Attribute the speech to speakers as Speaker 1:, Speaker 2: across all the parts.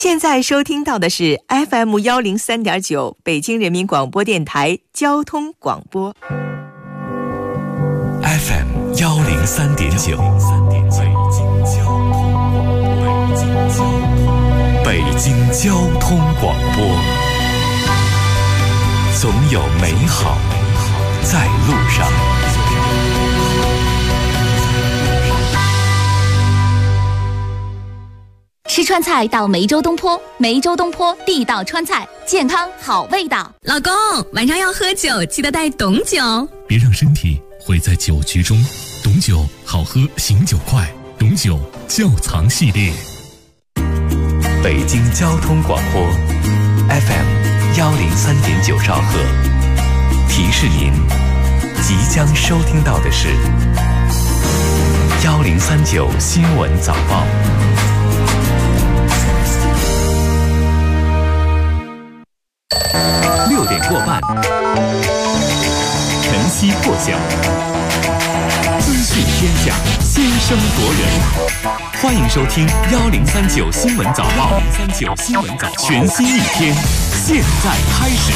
Speaker 1: 现在收听到的是 FM103.9 北京人民广播电台交通广播。
Speaker 2: FM103.9 北京交通广播，总有美好在路上。
Speaker 3: 吃川菜到梅州东坡，梅州东坡地道川菜，健康好味道。
Speaker 4: 老公，晚上要喝酒，记得带董酒，
Speaker 5: 别让身体毁在酒局中。董酒好喝，醒酒快。董酒窖藏系列。
Speaker 2: 北京交通广播 FM103.9 兆赫，提示您即将收听到的是1039新闻早报。6点过半，晨曦破晓，资讯天下，先声夺人。欢迎收听1039新闻早报。1039新闻早报，全新一天，现在开始。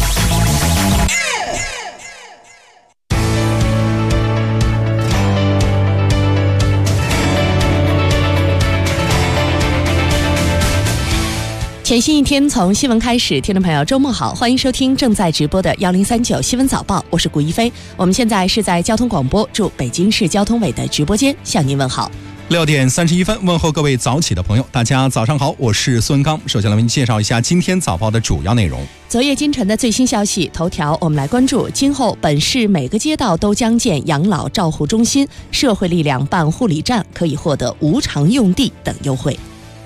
Speaker 6: 全新一天从新闻开始，听众朋友周末好，欢迎收听正在直播的1039新闻早报，我是古一飞。我们现在是在交通广播驻北京市交通委的直播间向您问好。
Speaker 7: 6点31分，问候各位早起的朋友，大家早上好，我是孙刚。首先来为您介绍一下今天早报的主要内容。
Speaker 6: 昨夜今晨的最新消息头条，我们来关注今后本市每个街道都将建养老照护中心，社会力量办护理站可以获得无偿用地等优惠。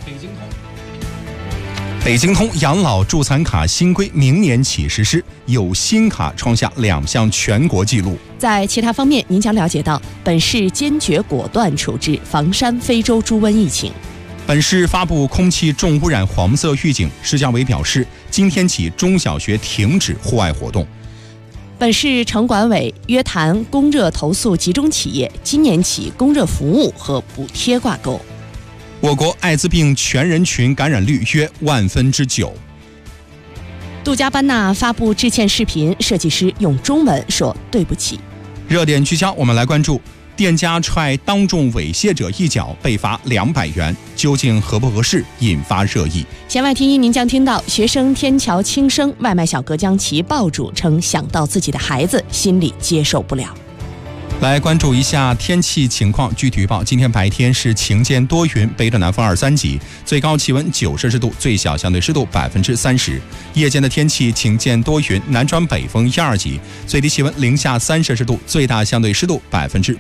Speaker 7: 北京通养老助残卡新规明年起实施，有新卡创下2项全国纪录。
Speaker 6: 在其他方面，您将了解到本市坚决果断处置房山非洲猪瘟疫情。
Speaker 7: 本市发布空气重污染黄色预警，市教委表示，今天起中小学停止户外活动。
Speaker 6: 本市城管委约谈供热投诉集中企业，今年起供热服务和补贴挂钩。
Speaker 7: 我国艾滋病全人群感染率约9%。
Speaker 6: 杜嘉班纳发布致歉视频，设计师用中文说对不起。
Speaker 7: 热点聚焦，我们来关注店家踹当众猥亵者一脚被罚200元，究竟合不合适，引发热议。
Speaker 6: 弦外听音，您将听到学生天桥轻生，外卖小哥将其抱住，称想到自己的孩子，心里接受不了。
Speaker 7: 来关注一下天气情况，具体预报，今天白天是晴间多云，北转南风2、3级，最高气温9摄氏度，最小相对湿度30%。夜间的天气晴间多云，南转北风1、2级，最低气温零下3摄氏度，最大相对湿度80%。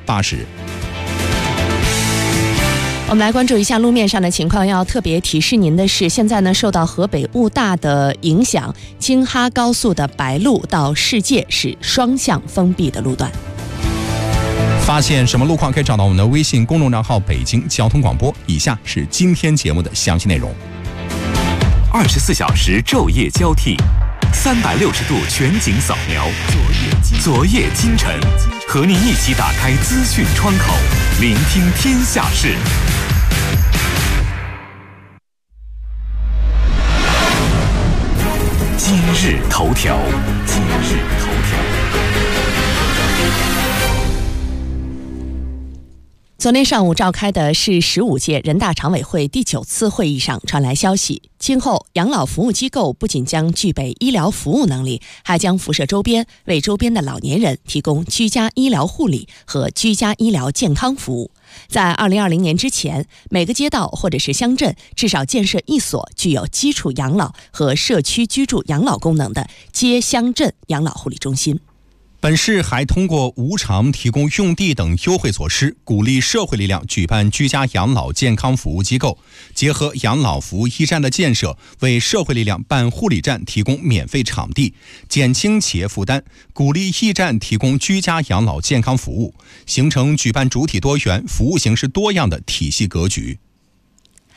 Speaker 6: 我们来关注一下路面上的情况，要特别提示您的是，现在呢受到河北雾大的影响，京哈高速的白路到世界是双向封闭的路段。
Speaker 7: 发现什么路况可以找到我们的微信公众账号北京交通广播。以下是今天节目的详细内容。
Speaker 2: 24小时昼夜交替，360度全景扫描，昨夜今晨，和您一起打开资讯窗口，聆听天下事。今日头条。
Speaker 6: 昨天上午召开的是15届人大常委会第9次会议上传来消息，今后养老服务机构不仅将具备医疗服务能力，还将辐射周边，为周边的老年人提供居家医疗护理和居家医疗健康服务。在2020年之前，每个街道或者是乡镇至少建设1所具有基础养老和社区居住养老功能的街乡镇养老护理中心。
Speaker 7: 本市还通过无偿提供用地等优惠措施，鼓励社会力量举办居家养老健康服务机构，结合养老服务驿站的建设，为社会力量办护理站提供免费场地，减轻企业负担，鼓励驿站提供居家养老健康服务，形成举办主体多元、服务形式多样的体系格局。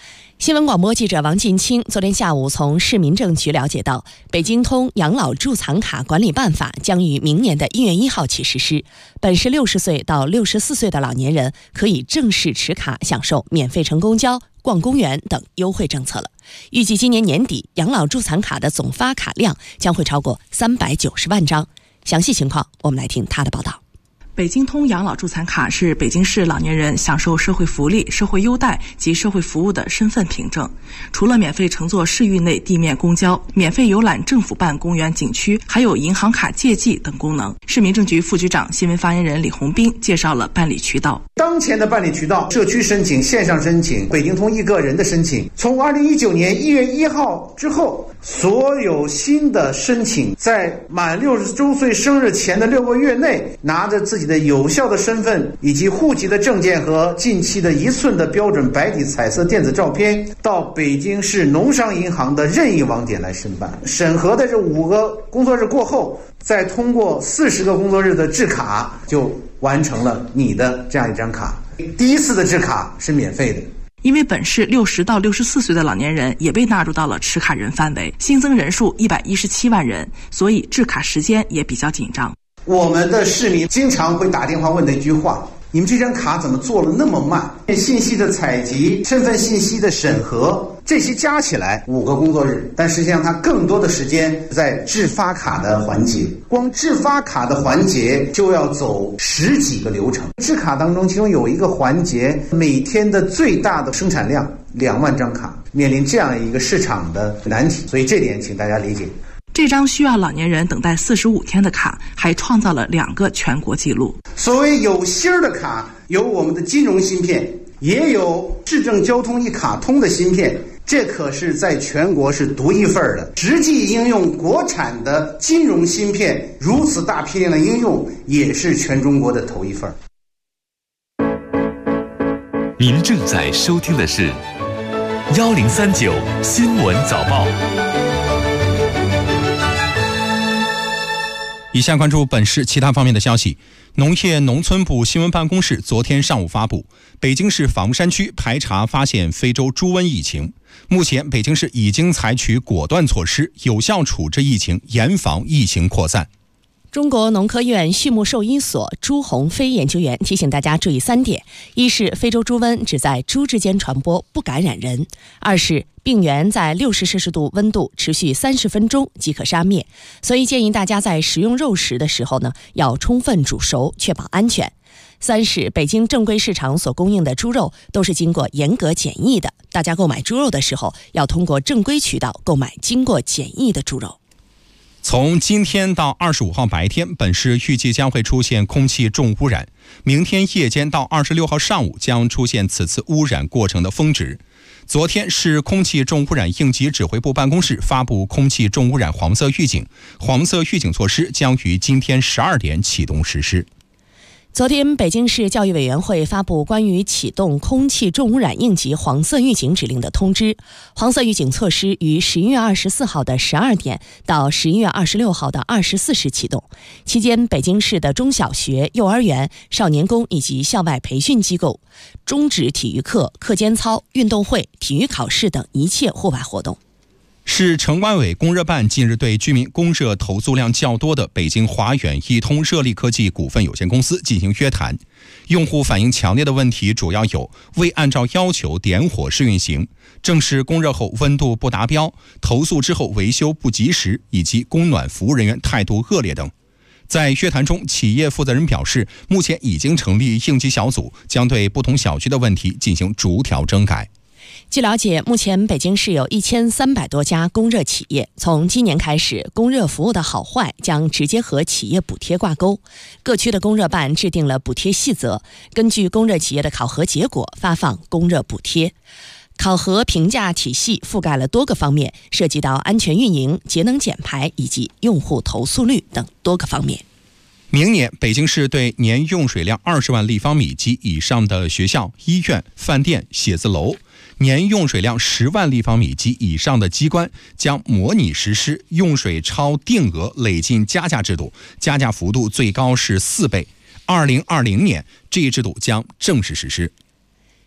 Speaker 6: 新闻广播记者王进清昨天下午从市民政局了解到，北京通养老住藏卡管理办法将于明年的1月1号起实施。本市60岁到64岁的老年人可以正式持卡享受免费乘公交、逛公园等优惠政策了。预计今年年底，养老住藏卡的总发卡量将会超过390万张。详细情况，我们来听他的报道。
Speaker 8: 北京通养老住残卡是北京市老年人享受社会福利、社会优待及社会服务的身份凭证。除了免费乘坐市域内地面公交、免费游览政府办公园景区，还有银行卡借记等功能。市民政局副局长、新闻发言人李红斌介绍了办理渠道。
Speaker 9: 当前的办理渠道：社区申请、线上申请、北京通一个人的申请。从2019年1月1号之后，所有新的申请在满60周岁生日前的6个月内，拿着自己的有效的身份以及户籍的证件和近期的1寸的标准白底彩色电子照片，到北京市农商银行的任意网点来申办。审核的这5个工作日过后，再通过40个工作日的制卡，就完成了你的这样一张卡。第一次的制卡是免费的。
Speaker 8: 因为本市60到64岁的老年人也被纳入到了持卡人范围，新增人数117万人，所以制卡时间也比较紧张。
Speaker 9: 我们的市民经常会打电话问的一句话：你们这张卡怎么做了那么慢？信息的采集、身份信息的审核，这些加起来5个工作日，但实际上它更多的时间在制发卡的环节。光制发卡的环节就要走10几个流程。制卡当中，其中有一个环节，每天的最大的生产量2万张卡，面临这样一个市场的难题，所以这点请大家理解。
Speaker 8: 这张需要老年人等待45天的卡，还创造了2个全国纪录。
Speaker 9: 所谓有芯儿的卡，有我们的金融芯片，也有市政交通一卡通的芯片，这可是在全国是独一份的。实际应用国产的金融芯片，如此大批量的应用，也是全中国的头一份。
Speaker 2: 您正在收听的是1039新闻早报。
Speaker 7: 以下关注本市其他方面的消息。农业农村部新闻办公室昨天上午发布，北京市房山区排查发现非洲猪瘟疫情。目前，北京市已经采取果断措施，有效处置疫情，严防疫情扩散。
Speaker 6: 中国农科院畜牧兽医所朱鸿飞研究员提醒大家注意3点：一是非洲猪瘟只在猪之间传播，不感染人；二是病原在60摄氏度温度持续30分钟即可杀灭，所以建议大家在食用肉食的时候呢，要充分煮熟，确保安全；三是北京正规市场所供应的猪肉都是经过严格检疫的，大家购买猪肉的时候要通过正规渠道购买经过检疫的猪肉。
Speaker 7: 从今天到25号白天，本市预计将会出现空气重污染。明天夜间到26号上午将出现此次污染过程的峰值。昨天，市空气重污染应急指挥部办公室发布空气重污染黄色预警，黄色预警措施将于今天12点启动实施。
Speaker 6: 昨天，北京市教育委员会发布关于启动空气重污染应急黄色预警指令的通知。黄色预警措施于11月24号的12点到11月26号的24时启动。期间，北京市的中小学、幼儿园、少年宫以及校外培训机构终止体育课、课间操、运动会、体育考试等一切户外活动。
Speaker 7: 市城管委供热办近日对居民供热投诉量较多的北京华远易通热力科技股份有限公司进行约谈。用户反映强烈的问题主要有未按照要求点火试运行、正式供热后温度不达标、投诉之后维修不及时，以及供暖服务人员态度恶劣等。在约谈中，企业负责人表示，目前已经成立应急小组，将对不同小区的问题进行逐条整改。
Speaker 6: 据了解，目前北京市有1300多家供热企业，从今年开始，供热服务的好坏将直接和企业补贴挂钩。各区的供热办制定了补贴细则，根据供热企业的考核结果发放供热补贴。考核评价体系覆盖了多个方面，涉及到安全运营、节能减排以及用户投诉率等多个方面。
Speaker 7: 明年，北京市对年用水量20万立方米及以上的学校、医院、饭店、写字楼，年用水量10万立方米及以上的机关将模拟实施用水超定额累进加价制度，加价幅度最高是4倍。2020年，这一制度将正式实施。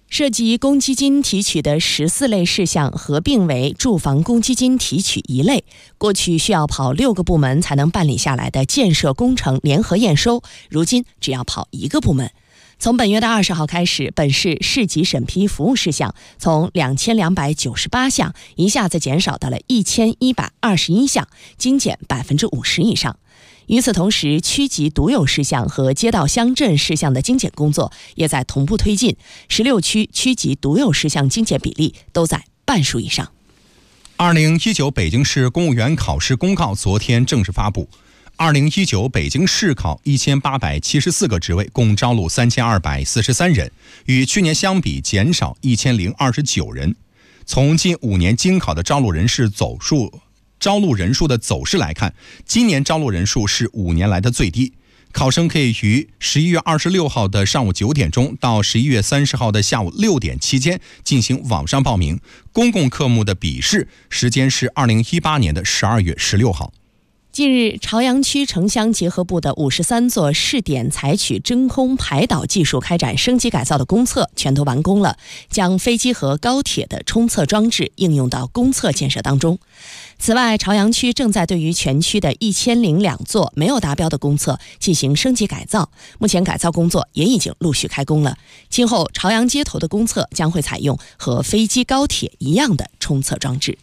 Speaker 6: 涉及公积金提取的14类事项合并为住房公积金提取一类，过去需要跑6个部门才能办理下来的建设工程联合验收，如今只要跑1个部门。从本月的20号开始，本市市级审批服务事项从2298项一下子减少到了1121项，精简50%以上。与此同时，区级独有事项和街道乡镇事项的精简工作也在同步推进，16区区级独有事项精简比例都在半数以上。
Speaker 7: 2019北京市公务员考试公告昨天正式发布。2019北京市考1874个职位，共招录3243人，与去年相比减少1029人。从近5年京考的招录人数的走势来看，今年招录人数是5年来的最低。考生可以于11月26号的上午9点钟到11月30号的下午6点期间进行网上报名。公共科目的笔试时间是2018年的12月16号。
Speaker 6: 近日，朝阳区城乡结合部的53座试点采取真空排导技术开展升级改造的公测全都完工了，将飞机和高铁的冲测装置应用到公测建设当中。此外，朝阳区正在对于全区的1002座没有达标的公测进行升级改造，目前改造工作也已经陆续开工了。今后朝阳街头的公测将会采用和飞机、高铁一样的冲测装置。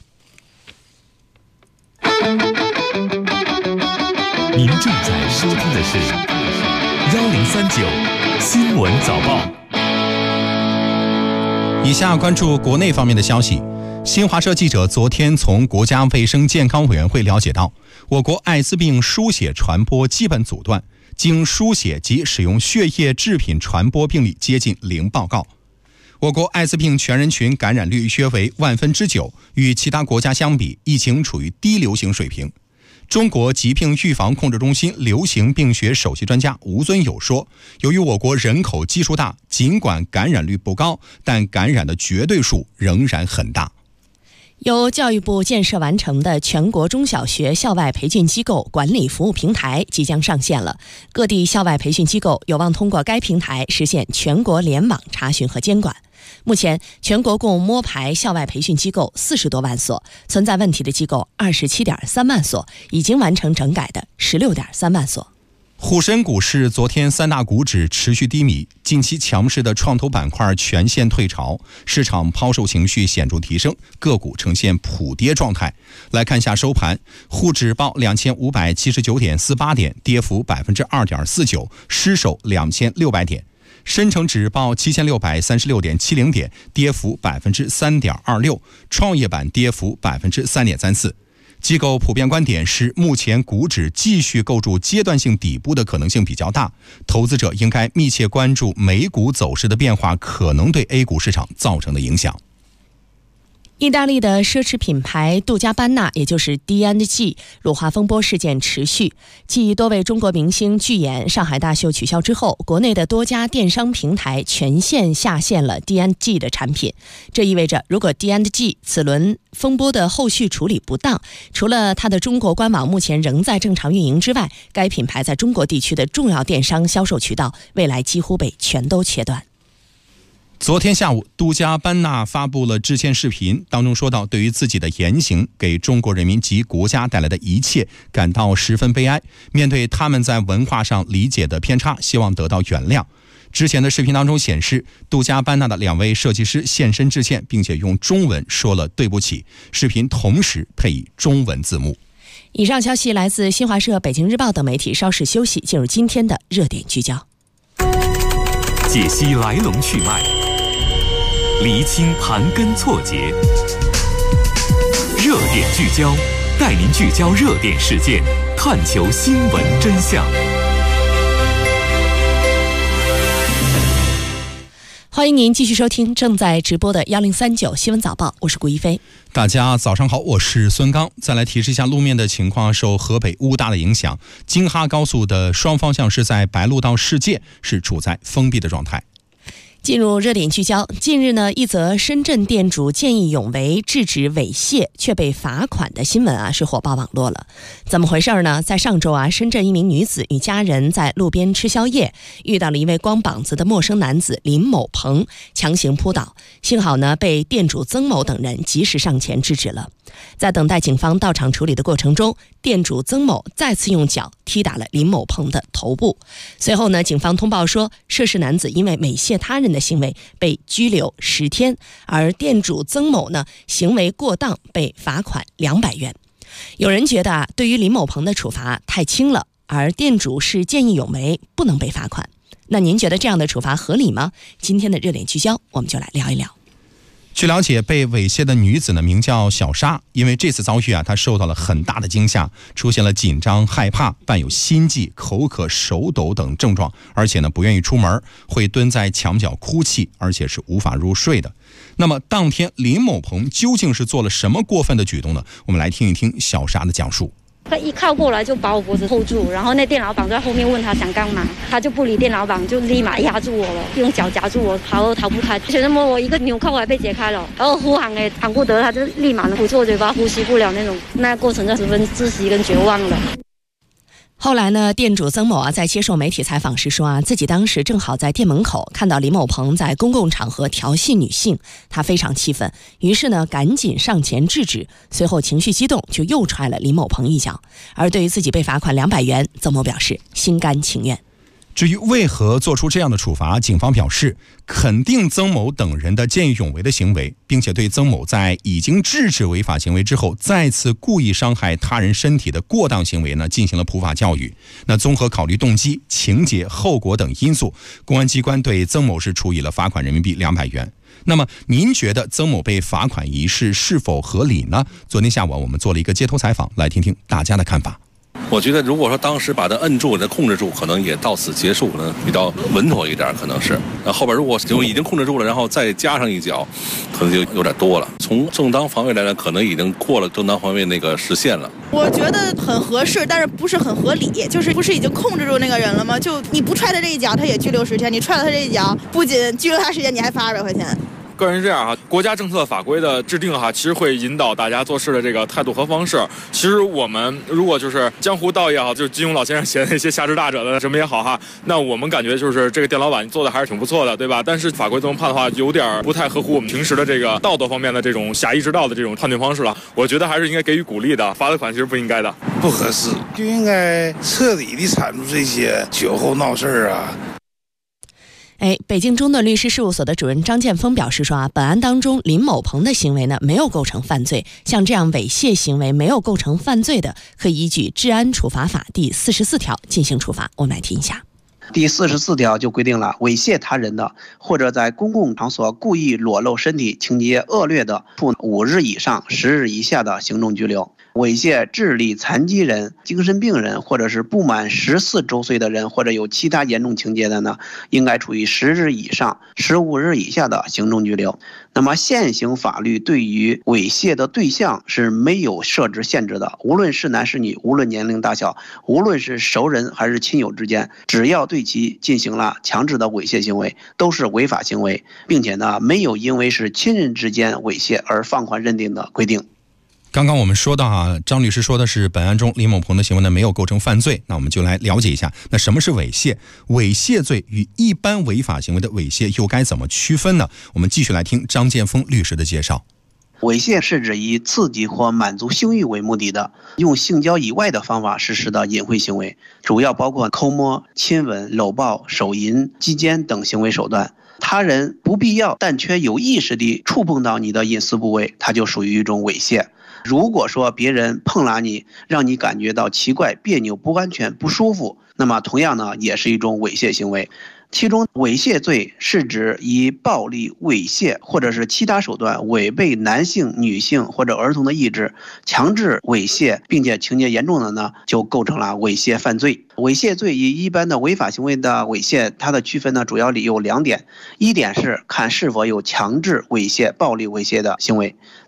Speaker 2: 您正在收听的是1039新闻早报。
Speaker 7: 以下关注国内方面的消息。新华社记者昨天从国家卫生健康委员会了解到，我国艾滋病输血传播基本阻断，经输血及使用血液制品传播病例接近零报告。我国艾滋病全人群感染率约为9%，与其他国家相比，疫情处于低流行水平。中国疾病预防控制中心流行病学首席专家吴尊友说，由于我国人口基数大，尽管感染率不高，但感染的绝对数仍然很大。
Speaker 6: 由教育部建设完成的全国中小学校外培训机构管理服务平台即将上线了，各地校外培训机构有望通过该平台实现全国联网查询和监管。目前，全国共摸排校外培训机构40多万所，存在问题的机构27.3万所，已经完成整改的16.3万所。
Speaker 7: 沪深股市昨天3大股指持续低迷，近期强势的创投板块全线退潮，市场抛售情绪显著提升，个股呈现普跌状态。来看一下收盘，沪指报2579.48点，跌幅2.49%，失守2600点。深成指报7636.70点，跌幅3.26%，创业板跌幅3.34%。机构普遍观点是，目前股指继续构筑阶段性底部的可能性比较大，投资者应该密切关注美股走势的变化可能对 A 股市场造成的影响。
Speaker 6: 意大利的奢侈品牌杜嘉班纳，也就是 D&G 辱华风波事件持续，继多位中国明星拒演上海大秀取消之后，国内的多家电商平台全线下线了 D&G 的产品。这意味着，如果 D&G 此轮风波的后续处理不当，除了它的中国官网目前仍在正常运营之外，该品牌在中国地区的重要电商销售渠道未来几乎被全都切断。
Speaker 7: 昨天下午，杜嘉班纳发布了致歉视频，当中说到，对于自己的言行给中国人民及国家带来的一切感到十分悲哀，面对他们在文化上理解的偏差，希望得到原谅。之前的视频当中显示，杜嘉班纳的2位设计师现身致歉，并且用中文说了对不起，视频同时配以中文字幕。
Speaker 6: 以上消息来自新华社、北京日报等媒体，稍事休息，进入今天的热点聚焦，
Speaker 2: 解析来龙去脉，厘清盘根错节，热点聚焦，带您聚焦热点事件，探求新闻真相。
Speaker 6: 欢迎您继续收听正在直播的1039新闻早报，我是顾一飞。
Speaker 7: 大家早上好，我是孙刚。再来提示一下路面的情况，受河北乌大的影响，京哈高速的双方向是在白鹿到世界是处在封闭的状态。
Speaker 6: 进入热点聚焦，近日呢，一则深圳店主见义勇为制止猥亵却被罚款的新闻是火爆网络了。怎么回事呢？在上周深圳一名女子与家人在路边吃宵夜，遇到了一位光膀子的陌生男子林某鹏，强行扑倒，幸好呢被店主曾某等人及时上前制止了。在等待警方到场处理的过程中，店主曾某再次用脚踢打了林某鹏的头部。随后呢，警方通报说，涉事男子因为猥亵他人的行为被拘留10天，而店主曾某呢行为过当，被罚款200元。有人觉得对于林某鹏的处罚太轻了，而店主是见义勇为，不能被罚款。那您觉得这样的处罚合理吗？今天的热点聚焦，我们就来聊一聊。
Speaker 7: 据了解，被猥亵的女子呢名叫小沙，因为这次遭遇她受到了很大的惊吓，出现了紧张、害怕，伴有心悸、口渴、手抖等症状，而且呢不愿意出门，会蹲在墙角哭泣，而且是无法入睡的。那么当天林某鹏究竟是做了什么过分的举动呢？我们来听一听小沙的讲述。
Speaker 10: 他一靠过来就把我脖子 hold 住，然后那店老板在后面问他想干嘛，他就不理店老板，就立马压住我了，用脚夹住我，逃都逃不开。全身摸我一个纽扣还被解开了，然后呼喊喊不得，他就立马捂住我嘴巴，呼吸不了那种，那过程就十分窒息跟绝望了。
Speaker 6: 后来呢，店主曾某在接受媒体采访时说自己当时正好在店门口看到林某鹏在公共场合调戏女性，他非常气愤，于是呢赶紧上前制止，随后情绪激动就又踹了林某鹏一脚。而对于自己被罚款200元，曾某表示心甘情愿。
Speaker 7: 至于为何做出这样的处罚，警方表示肯定曾某等人的见义勇为的行为，并且对曾某在已经制止违法行为之后再次故意伤害他人身体的过当行为呢进行了普法教育。那综合考虑动机、情节、后果等因素，公安机关对曾某是处以了罚款人民币200元。那么您觉得曾某被罚款一事是否合理呢？昨天下午我们做了一个街头采访，来听听大家的看法。
Speaker 11: 我觉得如果说当时把他摁住、控制住，可能也到此结束，可能比较稳妥一点，可能是。后边如果就已经控制住了，然后再加上一脚，可能就有点多了。从正当防卫来讲，可能已经过了正当防卫那个时限了。
Speaker 12: 我觉得很合适，但是不是很合理。就是不是已经控制住那个人了吗？就你不踹他这一脚，他也拘留10天；你踹了他这一脚，不仅拘留他10天，你还罚200块钱。
Speaker 13: 个人是这样国家政策法规的制定其实会引导大家做事的这个态度和方式。其实我们如果就是江湖道义也好，就是金庸老先生写的那些侠之大者的什么也好那我们感觉就是这个店老板做的还是挺不错的，对吧？但是法规这么判的话，有点不太合乎我们平时的这个道德方面的这种侠义之道的这种判定方式了。我觉得还是应该给予鼓励的，罚的款其实不应该的，
Speaker 14: 不合适，就应该彻底的铲除这些酒后闹事
Speaker 6: 北京中盾律师事务所的主任张建峰表示说本案当中林某鹏的行为呢没有构成犯罪，像这样猥亵行为没有构成犯罪的，可以依据治安处罚法第44条进行处罚。我们来听一下。
Speaker 15: 第44条就规定了，猥亵他人的或者在公共场所故意裸露身体情节恶劣的，处5日以上10日以下的行政拘留。猥亵智力残疾人、精神病人或者是不满14周岁的人，或者有其他严重情节的呢，应该处以10日以上15日以下的行政拘留。那么现行法律对于猥亵的对象是没有设置限制的，无论是男是女，无论年龄大小，无论是熟人还是亲友之间，只要对其进行了强制的猥亵行为，都是违法行为，并且呢没有因为是亲人之间猥亵而放宽认定的规定。
Speaker 7: 刚刚我们说到张律师说的是本案中林某鹏的行为呢没有构成犯罪，那我们就来了解一下，那什么是猥亵？猥亵罪与一般违法行为的猥亵又该怎么区分呢？我们继续来听张建峰律师的介绍。
Speaker 15: 猥亵是指以刺激或满足性欲为目的的，用性交以外的方法实施的淫秽行为，主要包括抠摸、亲吻、搂抱、手淫、击奸等行为手段。他人不必要但却有意识地触碰到你的隐私部位，它就属于一种猥亵。如果说别人碰拉你，让你感觉到奇怪、别扭、不安全、不舒服，那么同样呢，也是一种猥亵行为。其中猥亵罪是指以暴力、猥亵或者是其他手段违背男性、女性或者儿童的意志，强制猥亵，并且情节严重的呢，就构成了猥亵犯罪。猥亵罪与一般的违法行为的猥亵，它的区分呢，主要有2点。一点是看是否有强制猥亵、暴力猥亵的行为。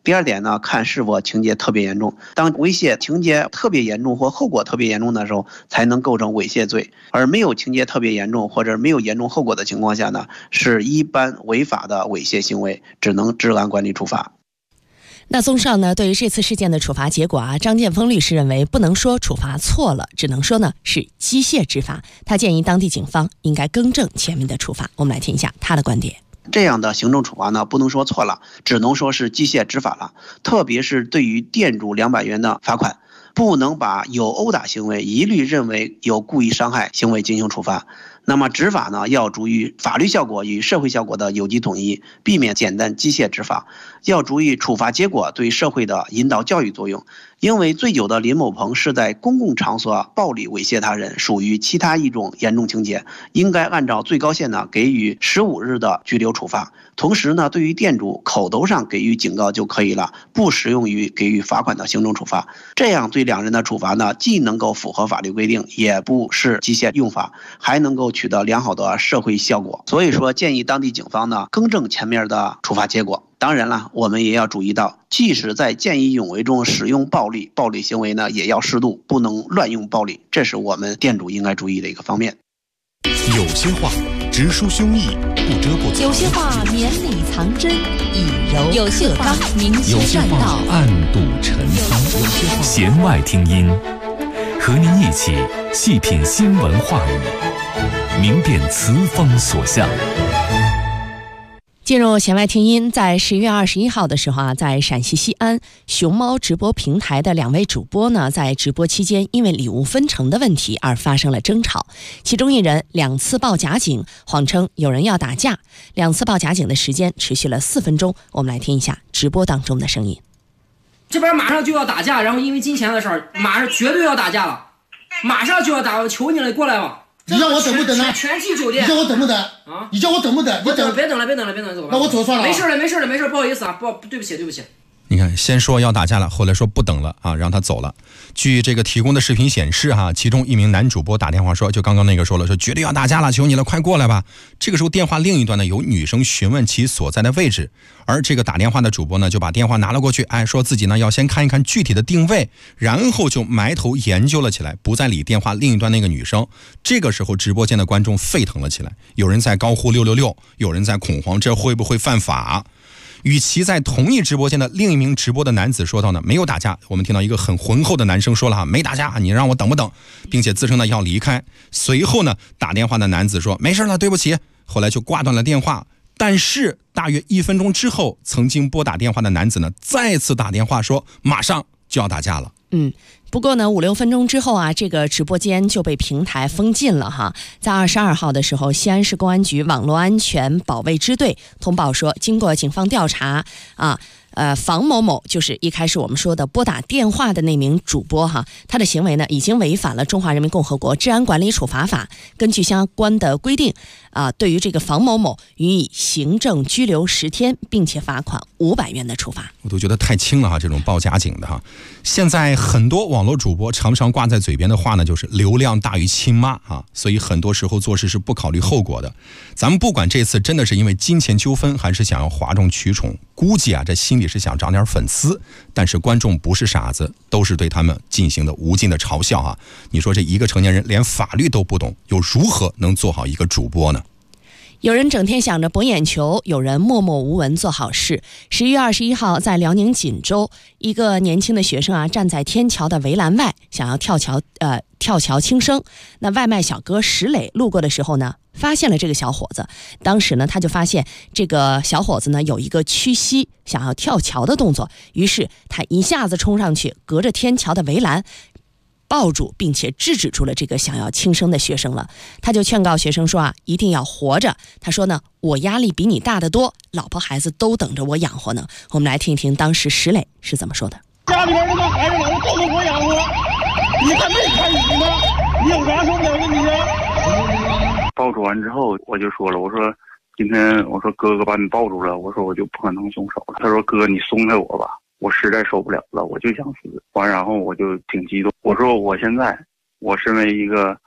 Speaker 15: 第二点呢，看是否情节特别严重。当猥亵情节特别严重或后果特别严重的时候，才能构成猥亵罪。而没有情节特别严重或者没有严重后果的情况下呢，是一般违法的猥亵行为，只能治安管理处罚。
Speaker 6: 那综上呢，对于这次事件的处罚结果啊，张建峰律师认为不能说处罚错了，只能说呢是机械执法。他建议当地警方应该更正前面的处罚。我们来听一下他的观点。
Speaker 15: 这样的行政处罚呢，不能说错了，只能说是机械执法了。特别是对于店主200元的罚款，不能把有殴打行为一律认为有故意伤害行为进行处罚。那么执法呢，要注意法律效果与社会效果的有机统一，避免简单机械执法。要注意处罚结果对社会的引导教育作用。因为醉酒的林某鹏是在公共场所暴力猥亵他人，属于其他一种严重情节，应该按照最高限呢给予15日的拘留处罚。同时呢，对于店主口头上给予警告就可以了，不适用于给予罚款的行政处罚。这样对两人的处罚呢，既能够符合法律规定，也不是机械用法，还能够取得良好的社会效果。所以说，建议当地警方呢更正前面的处罚结果。当然了，我们也要注意到，即使在见义勇为中使用暴力行为呢，也要适度，不能乱用暴力，这是我们店主应该注意的一个方面。
Speaker 2: 有些话直抒胸臆，不遮不藏；
Speaker 3: 有些话绵里藏针，以柔有些刚，明修栈道，
Speaker 2: 暗度陈仓。有些话弦外听音，和您一起细品新闻话语，明辨词风所向。
Speaker 6: 进入弦外听音，在10月21号的时候啊，在陕西西安熊猫直播平台的2位主播呢，在直播期间因为礼物分成的问题而发生了争吵，其中一人2次报假警，谎称有人要打架，2次报假警的时间持续了4分钟。我们来听一下直播当中的声音。
Speaker 16: 这边马上就要打架，然后因为金钱的事儿，马上绝对要打架了，马上就要打，我求你了，过来吧。
Speaker 17: 你让我等不等呢？
Speaker 16: 全季酒店。
Speaker 17: 你叫我等不等
Speaker 16: 啊？
Speaker 17: 你叫我等不等？
Speaker 16: 别等了，走吧。
Speaker 17: 那我走算了。
Speaker 16: 没事了，不好意思啊，对不起。
Speaker 7: 你看，先说要打架了，后来说不等了啊，让他走了。据这个提供的视频显示哈，其中一名男主播打电话说，就刚刚那个说了，说绝对要打架了，求你了，快过来吧。这个时候电话另一端呢有女生询问其所在的位置，而这个打电话的主播呢就把电话拿了过去，说自己呢要先看一看具体的定位，然后就埋头研究了起来，不再理电话另一端那个女生。这个时候直播间的观众沸腾了起来，有人在高呼666，有人在恐慌，这会不会犯法？与其在同一直播间的另一名直播的男子说到呢，没有打架。我们听到一个很浑厚的男生说了没打架，你让我等不等，并且自称呢要离开。随后呢，打电话的男子说没事了，对不起，后来就挂断了电话。但是大约1分钟之后，曾经拨打电话的男子呢再次打电话说马上就要打架了。
Speaker 6: 不过呢，5-6分钟之后啊，这个直播间就被平台封禁了哈。在22号的时候，西安市公安局网络安全保卫支队通报说，经过警方调查啊，房某某就是一开始我们说的拨打电话的那名主播哈，他的行为呢已经违反了《中华人民共和国治安管理处罚法》，根据相关的规定对于这个房某某予以行政拘留10天，并且罚款500元的处罚。
Speaker 7: 我都觉得太轻了哈，这种报假警的哈。现在很多网络主播常常挂在嘴边的话呢，就是流量大于亲妈啊，所以很多时候做事是不考虑后果的。咱们不管这次真的是因为金钱纠纷，还是想要哗众取宠，估计这心里是想涨点粉丝，但是观众不是傻子，都是对他们进行的无尽的嘲笑啊！你说这一个成年人连法律都不懂，又如何能做好一个主播呢？
Speaker 6: 有人整天想着博眼球，有人默默无闻做好事。11月21号，在辽宁锦州，一个年轻的学生站在天桥的围栏外，想要跳桥轻生。那外卖小哥石磊路过的时候呢，发现了这个小伙子。当时呢，他就发现这个小伙子呢有一个屈膝想要跳桥的动作，于是他一下子冲上去，隔着天桥的围栏抱住并且制止住了这个想要轻生的学生了。他就劝告学生说一定要活着。他说呢，我压力比你大得多，老婆孩子都等着我养活呢。我们来听一听当时石磊是怎么说的。
Speaker 18: 家里边这个孩子老子都能我养活，你还没开始呢，你有啥受不了的你？
Speaker 19: 抱住完之后我就说了，我说今天我说哥哥把你抱住了，我说我就不可能松手了。他说哥你松开我吧，我实在受不了了，我就想死。完然后我就挺激动，我说我现在我身为一个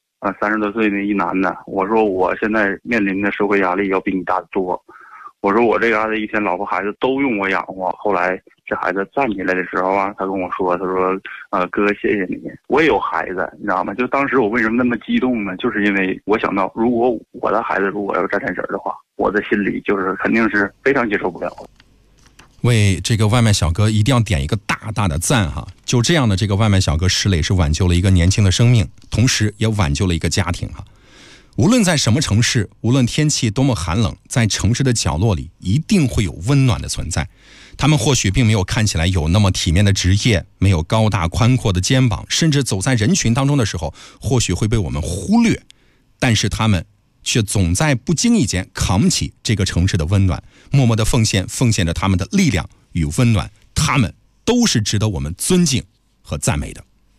Speaker 19: 30多岁的一男的，我说我现在面临的社会压力要比你大得多。我说我这嘎达一天老婆孩子都用我养活，后来这孩子站起来的时候啊，他跟我说，他说哥谢谢你，我也有孩子，你知道吗？就当时我为什么那么激动呢？就是因为我想到，如果我的孩子如果要站成神的话，我的心里就是肯定是非常接受不了的。
Speaker 7: 为这个外卖小哥一定要点一个大大的赞哈！就这样的这个外卖小哥石磊是挽救了一个年轻的生命，同时也挽救了一个家庭哈。无论在什么城市，无论天气多么寒冷，在城市的角落里一定会有温暖的存在。他们或许并没有看起来有那么体面的职业，没有高大宽阔的肩膀，甚至走在人群当中的时候或许会被我们忽略，但是他们却总在不经意间扛不起这个城市的温暖，默默的奉献着他们的力量与温暖，他们都是值得我们尊敬和赞美的。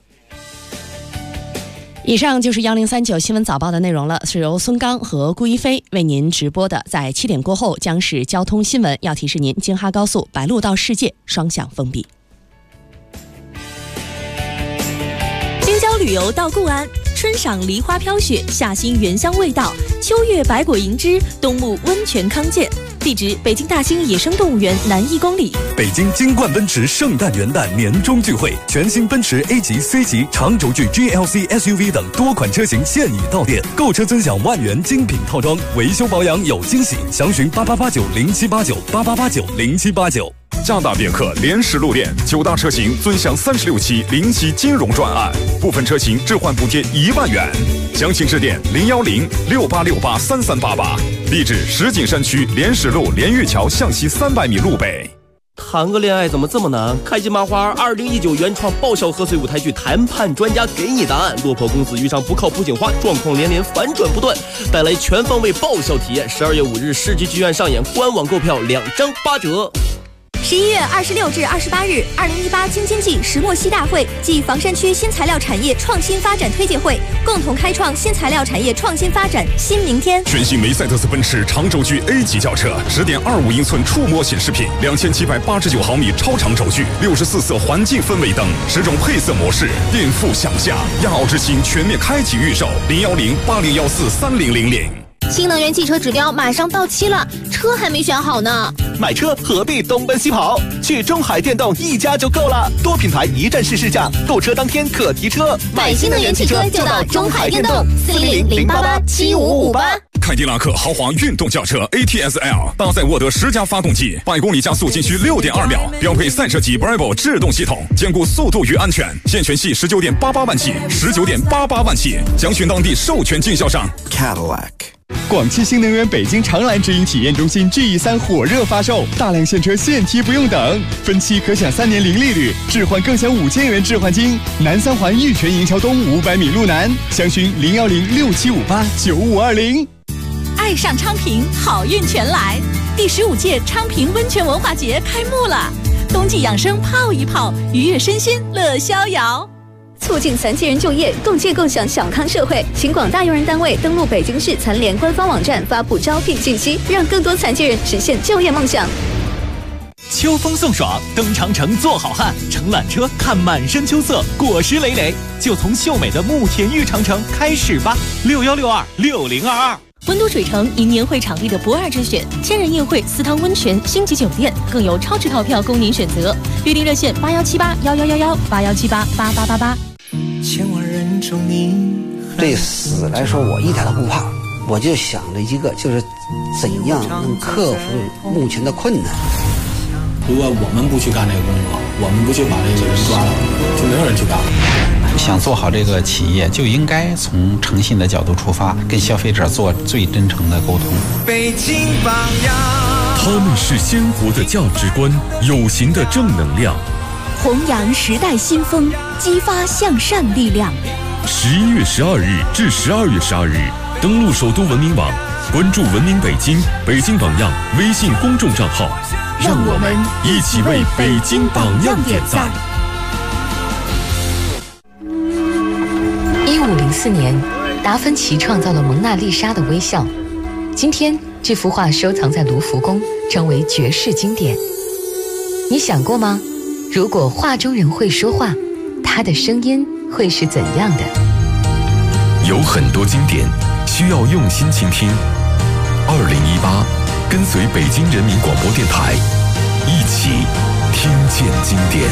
Speaker 6: 以上就是1039新闻早报的内容了，是由孙刚和顾一飞为您直播的。在7点过后将是交通新闻，要提示您，京哈高速白鹿到世界双向封闭。
Speaker 17: 京郊旅游到固安，春赏梨花飘雪，夏欣原香味道，秋月百果盈枝，冬沐温泉康健。地址：北京大兴野生动物园南1公里。
Speaker 20: 北京金冠奔驰圣诞元旦年终聚会，全新奔驰 A 级、C 级、长轴距 GLC SUV 等多款车型现已到店，购车尊享万元精品套装，维修保养有惊喜。详询8889078988890789。
Speaker 21: 加大别克联实路店9大车型尊享36期零息金融专案，部分车型置换补贴1万元。详情致电01068683388。地址：石景山区联实路连玉桥向西300米路北。
Speaker 22: 谈个恋爱怎么这么难？开心麻花2019原创爆笑贺岁舞台剧，谈判专家给你答案。落魄公子遇上不靠谱警花，状况连连，反转不断，带来全方位爆笑体验。12月5日世纪剧院上演，官网购票2张8折。
Speaker 17: 11月26至28日，2018京津冀石墨烯大会暨房山区新材料产业创新发展推介会，共同开创新材料产业创新发展新明天。
Speaker 21: 全新梅赛德斯奔驰长轴距 A 级轿车，10.25英寸触摸显示屏，2789毫米超长轴距，64色环境氛围灯，10种配色模式，颠覆想象。亚奥之星全面开启预售，01080143000。
Speaker 3: 新能源汽车指标马上到期了，车还没选好呢。
Speaker 23: 买车何必东奔西跑？去中海电动一家就够了，多品牌一站式试驾，购车当天可提车。
Speaker 3: 买新能源汽车就到中海电动，400-088-7558。
Speaker 21: 凯迪拉克豪华运动轿车 ATS-L 搭载沃德10加发动机，100公里加速仅需6.2秒，标配赛车级 Bravo 制动系统，兼顾速度与安全。现权系19.88万起，19.88万起，详询当地授权经销商
Speaker 24: Cadillac。广汽新能源北京长蓝直营体验中心 GE3 火热发售，大量现车现提不用等，分期可享3年零利率，置换更享5000元置换金。南3环玉泉营桥东500米路南，详询01067589520。
Speaker 17: 爱上昌平，好运全来！第15届昌平温泉文化节开幕了，冬季养生泡一泡，愉悦身心乐逍遥。促进残疾人就业，共建共享小康社会，请广大用人单位登录北京市残联官方网站发布招聘信息，让更多残疾人实现就业梦想。
Speaker 23: 秋风送爽，登长城做好汉，乘缆车看满山秋色，果实累累，就从秀美的慕田峪长城开始吧！61626022。
Speaker 17: 温都水城迎年会场地的不二之选，千人宴会、私汤温泉、星级酒店，更有超值套票供您选择。预订热线8178111181788888。
Speaker 25: 千万人中你。对死来说，我一点都不怕，我就想着一个，就是怎样能克服目前的困难。
Speaker 26: 如果我们不去干这个工作，我们不去把这个人抓了，就没有人去干了。
Speaker 27: 想做好这个企业，就应该从诚信的角度出发，跟消费者做最真诚的沟通。
Speaker 28: 北京榜样，
Speaker 5: 他们是鲜活的价值观，有形的正能量，
Speaker 17: 弘扬时代新风，激发向善力量。
Speaker 5: 11月12日至12月12日，登录首都文明网，关注文明北京、北京榜样微信公众账号，
Speaker 17: 让我们一起为北京榜样点赞。
Speaker 29: 1504年，达芬奇创造了蒙娜丽莎的微笑。今天，这幅画收藏在卢浮宫，成为绝世经典。你想过吗？如果画中人会说话，他的声音会是怎样的？
Speaker 5: 有很多经典需要用心倾听。2018，跟随北京人民广播电台，一起
Speaker 2: 听见经典。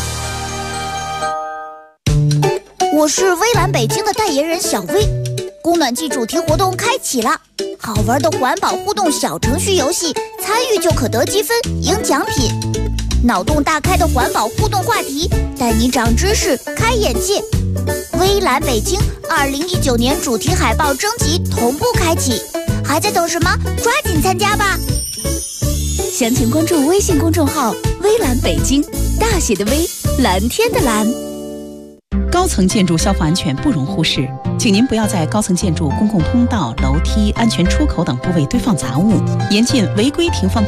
Speaker 1: 我是微蓝北京的代言人小薇。供暖季主题活动开启了，好玩的环保互动小程序游戏，参与就可得积分赢奖品。脑洞大开的环保互动话题，带你长知识开眼界。微蓝北京2019年主题海报征集同步开启，还在等什么？抓紧参加吧！详情关注微信公众号微蓝北京，大写的微，蓝天的蓝。
Speaker 4: 高层建筑消防安全不容忽视，请您不要在高层建筑公共通道、楼梯、安全出口等部位堆放杂物，严禁违规停放